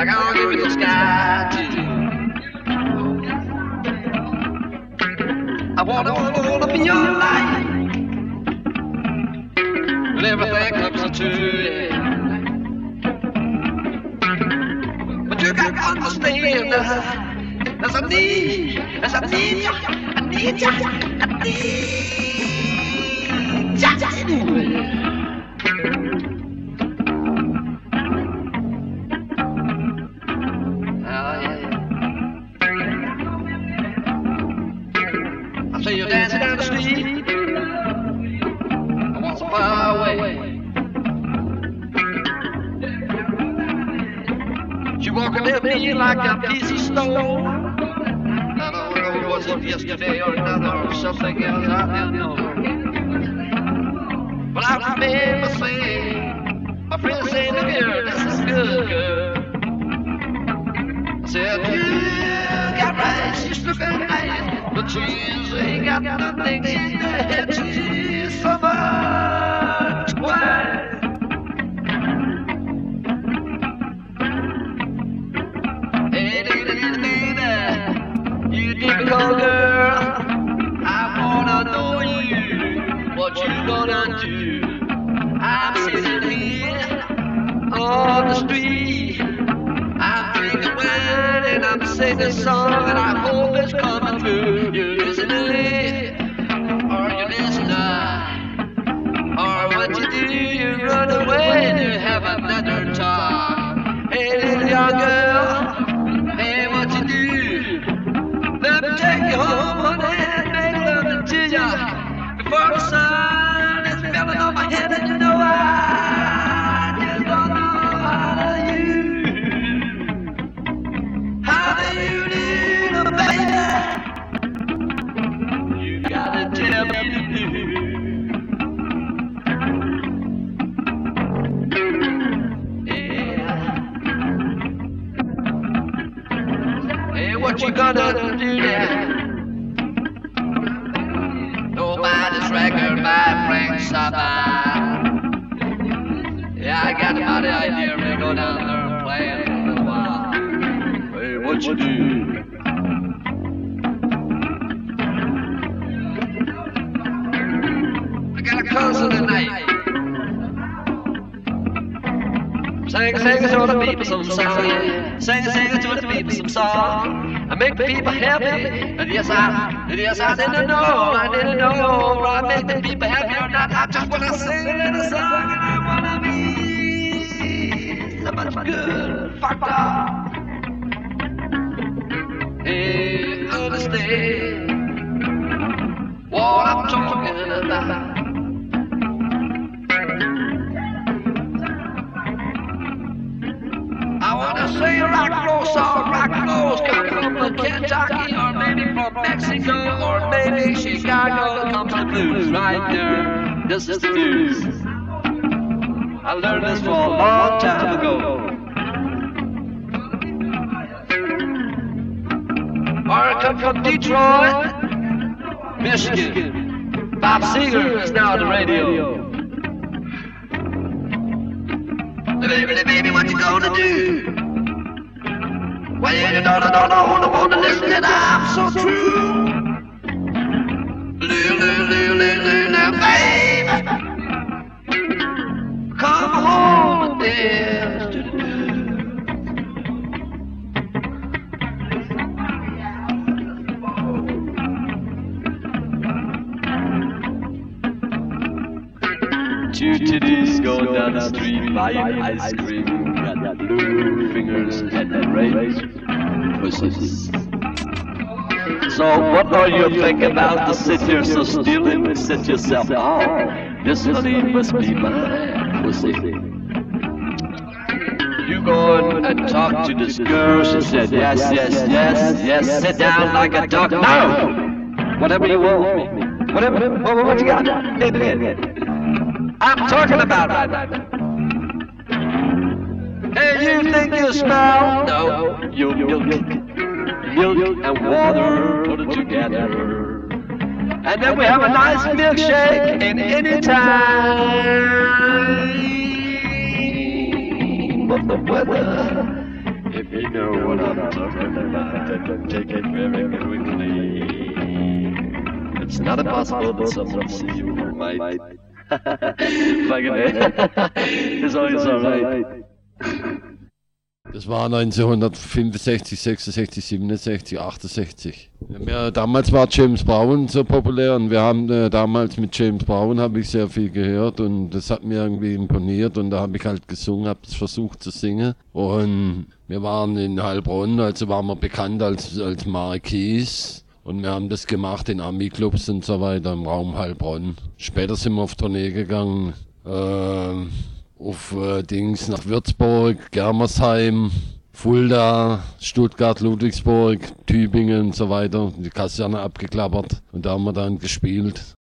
I gotta give you the sky too. I wanna be your light. When everything comes to you. But you gotta understand, there's a need ya, I need ya anyway. I see you dancing down the street, I want so far away. You walking at me like a piece of stone. I don't know, was it yesterday or another or something else, I don't know. But I remember saying, my friend saying, look here, this is good, girl. I said, you got rice, she's looking nice, but she's ain't got nothing in her head, she's so much wine. Hey, baby, you difficult girl, I wanna know you, what you gonna do? I'm sitting here on the street, I'm drinking wine and I'm singing a song and I hope it's coming through. You listen to it, or you listen or what you do, you run away and you have another talk. Hey, little young girl, hey, what you do? Let me take you home, honey, and make love to you before the sun is melting on my head, and you know I just don't know how do you do, baby? You gotta tell me you do. What you gonna do now? Nobody's record by Frank Zappa. Yeah, I got about the idea to go down there and play it for a little while. Hey, what you do? I got a concert tonight. Sing to the people some song, yeah. Sing to the people some song. I make the people happy, and yes I didn't know, I make the people happy or not. I just wanna sing a little song, and I wanna be so much good, fucked up. Hey, understand what I'm talking about. I wanna say rock and roll's coming from Kentucky, or maybe from Mexico, or maybe Chicago. Comes the blues right there. This is the news. I learned this for a long time ago. Or I come from Detroit, Michigan. Bob Seger is now on the radio. Baby, what you gonna do? Well, you don't wanna listen, and I'm so true. Little baby, come home and dance to the Two titties going down the street buying ice cream. Got blue fingers and red pussies. So what are you thinking about to sit here so still and sit yourself? Oh, this honey must be my pussy. You go and talk to this girl. She said yes. Sit down like a duck. No, whatever you want. Whatever. What you got? I'm talking about it. Hey, you think you smell? No, milk and water put it together, and then we have a nice milkshake in any time of the weather. know what I'm talking about. I can take it very quickly. It's not impossible, but someone see you might. Fucking it's alright. Das war 1965, 66, 67, 68. Ja, damals war James Brown so populär und wir haben damals mit James Brown habe ich sehr viel gehört und das hat mir irgendwie imponiert und da habe ich halt gesungen, habe es versucht zu singen und wir waren in Heilbronn, also waren wir bekannt als Marquis und wir haben das gemacht in Ami-Clubs und so weiter im Raum Heilbronn. Später sind wir auf Tournee gegangen, auf Dings nach Würzburg, Germersheim, Fulda, Stuttgart, Ludwigsburg, Tübingen und so weiter, die Kaserne abgeklappert und da haben wir dann gespielt.